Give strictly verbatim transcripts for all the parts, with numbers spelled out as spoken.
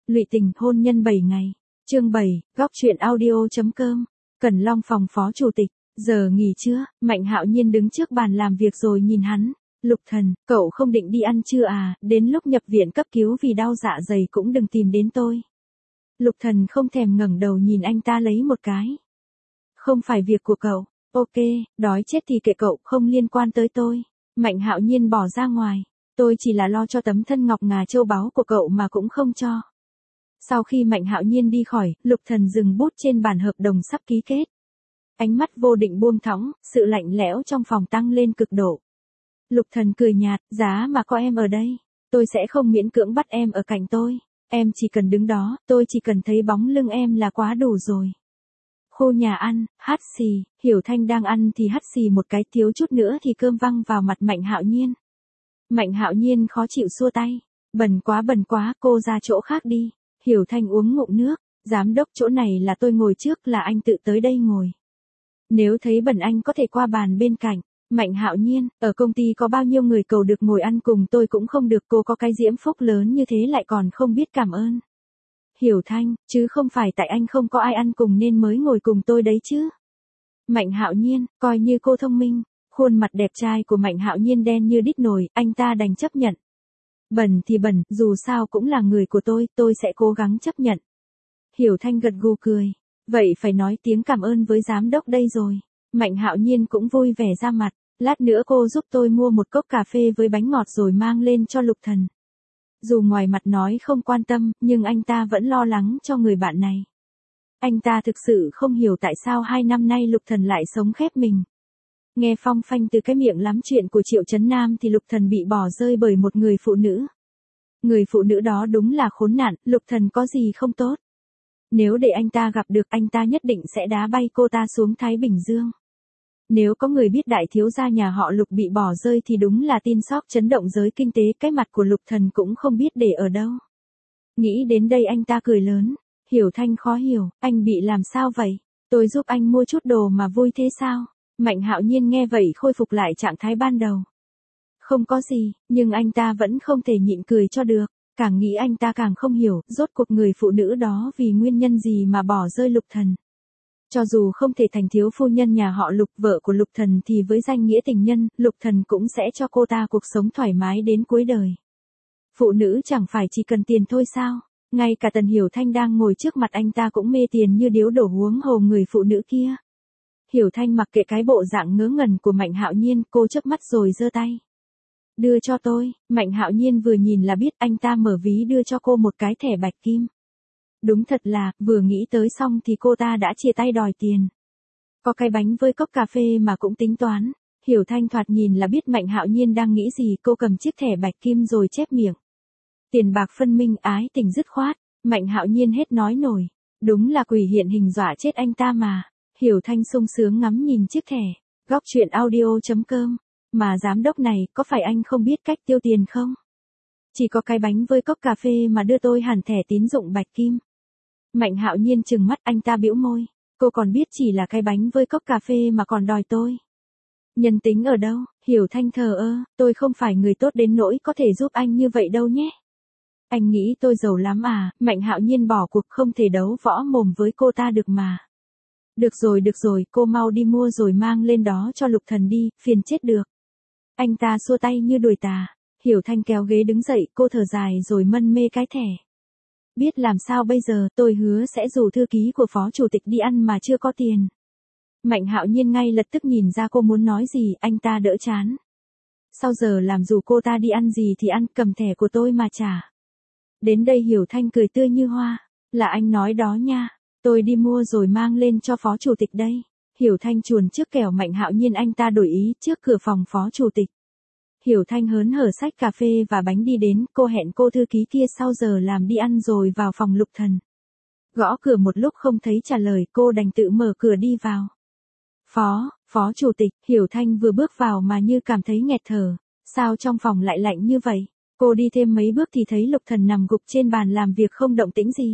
Lụy tình hôn nhân bảy ngày. Chương bảy, góc truyện audio.com. Cẩn Long phòng phó chủ tịch. Giờ nghỉ trưa, Mạnh Hạo Nhiên đứng trước bàn làm việc rồi nhìn hắn. Lục Thần, cậu không định đi ăn trưa à, đến lúc nhập viện cấp cứu vì đau dạ dày cũng đừng tìm đến tôi. Lục Thần không thèm ngẩng đầu nhìn anh ta lấy một cái. Không phải việc của cậu. Ok, đói chết thì kệ cậu, không liên quan tới tôi. Mạnh Hạo Nhiên bỏ ra ngoài. Tôi chỉ là lo cho tấm thân ngọc ngà châu báu của cậu mà cũng không cho. Sau khi Mạnh Hạo Nhiên đi khỏi, Lục Thần dừng bút trên bản hợp đồng sắp ký kết. Ánh mắt vô định buông thõng, sự lạnh lẽo trong phòng tăng lên cực độ. Lục Thần cười nhạt, giá mà có em ở đây, tôi sẽ không miễn cưỡng bắt em ở cạnh tôi. Em chỉ cần đứng đó, tôi chỉ cần thấy bóng lưng em là quá đủ rồi. Khu nhà ăn, hắt xì, Hiểu Thanh đang ăn thì hắt xì một cái, thiếu chút nữa thì cơm văng vào mặt Mạnh Hạo Nhiên. Mạnh Hạo Nhiên khó chịu xua tay. Bẩn quá bẩn quá, cô ra chỗ khác đi. Hiểu Thanh uống ngụm nước. Giám đốc, chỗ này là tôi ngồi trước, là anh tự tới đây ngồi. Nếu thấy bẩn anh có thể qua bàn bên cạnh. Mạnh Hạo Nhiên, ở công ty có bao nhiêu người cầu được ngồi ăn cùng tôi cũng không được, cô có cái diễm phúc lớn như thế lại còn không biết cảm ơn. Hiểu Thanh, chứ không phải tại anh không có ai ăn cùng nên mới ngồi cùng tôi đấy chứ. Mạnh Hạo Nhiên, coi như cô thông minh. Khuôn mặt đẹp trai của Mạnh Hạo Nhiên đen như đít nồi, anh ta đành chấp nhận. Bẩn thì bẩn, dù sao cũng là người của tôi, tôi sẽ cố gắng chấp nhận. Hiểu Thanh gật gù cười. Vậy phải nói tiếng cảm ơn với giám đốc đây rồi. Mạnh Hạo Nhiên cũng vui vẻ ra mặt. Lát nữa cô giúp tôi mua một cốc cà phê với bánh ngọt rồi mang lên cho Lục Thần. Dù ngoài mặt nói không quan tâm, nhưng anh ta vẫn lo lắng cho người bạn này. Anh ta thực sự không hiểu tại sao hai năm nay Lục Thần lại sống khép mình. Nghe phong phanh từ cái miệng lắm chuyện của Triệu Chấn Nam thì Lục Thần bị bỏ rơi bởi một người phụ nữ. Người phụ nữ đó đúng là khốn nạn, Lục Thần có gì không tốt. Nếu để anh ta gặp được, anh ta nhất định sẽ đá bay cô ta xuống Thái Bình Dương. Nếu có người biết đại thiếu gia nhà họ Lục bị bỏ rơi thì đúng là tin sóc chấn động giới kinh tế, cái mặt của Lục Thần cũng không biết để ở đâu. Nghĩ đến đây anh ta cười lớn. Hiểu Thanh khó hiểu, anh bị làm sao vậy? Tôi giúp anh mua chút đồ mà vui thế sao? Mạnh Hạo Nhiên nghe vậy khôi phục lại trạng thái ban đầu. Không có gì, nhưng anh ta vẫn không thể nhịn cười cho được. Càng nghĩ anh ta càng không hiểu, rốt cuộc người phụ nữ đó vì nguyên nhân gì mà bỏ rơi Lục Thần. Cho dù không thể thành thiếu phu nhân nhà họ Lục, vợ của Lục Thần, thì với danh nghĩa tình nhân, Lục Thần cũng sẽ cho cô ta cuộc sống thoải mái đến cuối đời. Phụ nữ chẳng phải chỉ cần tiền thôi sao? Ngay cả Tần Hiểu Thanh đang ngồi trước mặt anh ta cũng mê tiền như điếu đổ, huống hồ người phụ nữ kia. Hiểu Thanh mặc kệ cái bộ dạng ngớ ngẩn của Mạnh Hạo Nhiên, cô chớp mắt rồi giơ tay. Đưa cho tôi. Mạnh Hạo Nhiên vừa nhìn là biết, anh ta mở ví đưa cho cô một cái thẻ bạch kim. Đúng thật là, vừa nghĩ tới xong thì cô ta đã chia tay đòi tiền. Có cái bánh với cốc cà phê mà cũng tính toán. Hiểu Thanh thoạt nhìn là biết Mạnh Hạo Nhiên đang nghĩ gì, cô cầm chiếc thẻ bạch kim rồi chép miệng. Tiền bạc phân minh, ái tình dứt khoát. Mạnh Hạo Nhiên hết nói nổi. Đúng là quỷ hiện hình dọa chết anh ta mà. Hiểu Thanh sung sướng ngắm nhìn chiếc thẻ. Góc truyện audio.com. Mà giám đốc này, có phải anh không biết cách tiêu tiền không? Chỉ có cái bánh với cốc cà phê mà đưa tôi hẳn thẻ tín dụng bạch kim. Mạnh Hạo Nhiên trừng mắt, anh ta bĩu môi. Cô còn biết chỉ là cái bánh với cốc cà phê mà còn đòi tôi. Nhân tính ở đâu? Hiểu Thanh thờ ơ, tôi không phải người tốt đến nỗi có thể giúp anh như vậy đâu nhé. Anh nghĩ tôi giàu lắm à? Mạnh Hạo Nhiên bỏ cuộc, không thể đấu võ mồm với cô ta được mà. Được rồi được rồi, cô mau đi mua rồi mang lên đó cho Lục Thần đi, phiền chết được. Anh ta xua tay như đuổi tà. Hiểu Thanh kéo ghế đứng dậy, cô thở dài rồi mân mê cái thẻ. Biết làm sao bây giờ, tôi hứa sẽ rủ thư ký của phó chủ tịch đi ăn mà chưa có tiền. Mạnh Hạo Nhiên ngay lập tức nhìn ra cô muốn nói gì, anh ta đỡ chán. Sau giờ làm rủ cô ta đi ăn gì thì ăn, cầm thẻ của tôi mà trả. Đến đây Hiểu Thanh cười tươi như hoa. Là anh nói đó nha, tôi đi mua rồi mang lên cho phó chủ tịch đây. Hiểu Thanh chuồn trước kẻo Mạnh Hạo Nhiên anh ta đổi ý trước cửa phòng phó chủ tịch. Hiểu Thanh hớn hở xách cà phê và bánh đi đến, cô hẹn cô thư ký kia sau giờ làm đi ăn rồi vào phòng Lục Thần. Gõ cửa một lúc không thấy trả lời, cô đành tự mở cửa đi vào. Phó, phó chủ tịch, Hiểu Thanh vừa bước vào mà như cảm thấy nghẹt thở. Sao trong phòng lại lạnh như vậy? Cô đi thêm mấy bước thì thấy Lục Thần nằm gục trên bàn làm việc không động tĩnh gì.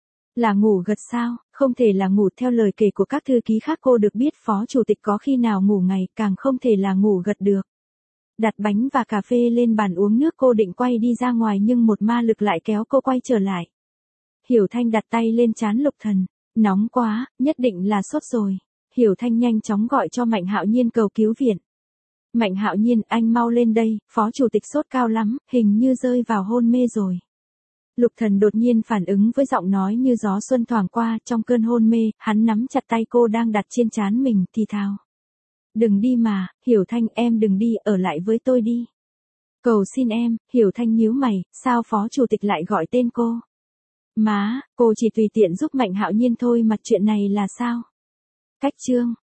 Là ngủ gật sao? Không thể là ngủ, theo lời kể của các thư ký khác cô được biết phó chủ tịch có khi nào ngủ ngày, càng không thể là ngủ gật được. Đặt bánh và cà phê lên bàn uống nước, cô định quay đi ra ngoài nhưng một ma lực lại kéo cô quay trở lại. Hiểu Thanh đặt tay lên trán Lục Thần, nóng quá, nhất định là sốt rồi. Hiểu Thanh nhanh chóng gọi cho Mạnh Hạo Nhiên cầu cứu viện. Mạnh Hạo Nhiên, anh mau lên đây, phó chủ tịch sốt cao lắm, hình như rơi vào hôn mê rồi. Lục Thần đột nhiên phản ứng với giọng nói như gió xuân thoảng qua, trong cơn hôn mê, hắn nắm chặt tay cô đang đặt trên trán mình, thì thào. Đừng đi mà, Hiểu Thanh, em đừng đi, ở lại với tôi đi. Cầu xin em. Hiểu Thanh nhíu mày, sao phó chủ tịch lại gọi tên cô? Má, cô chỉ tùy tiện giúp Mạnh Hạo Nhiên thôi mà chuyện này là sao? Cách chương.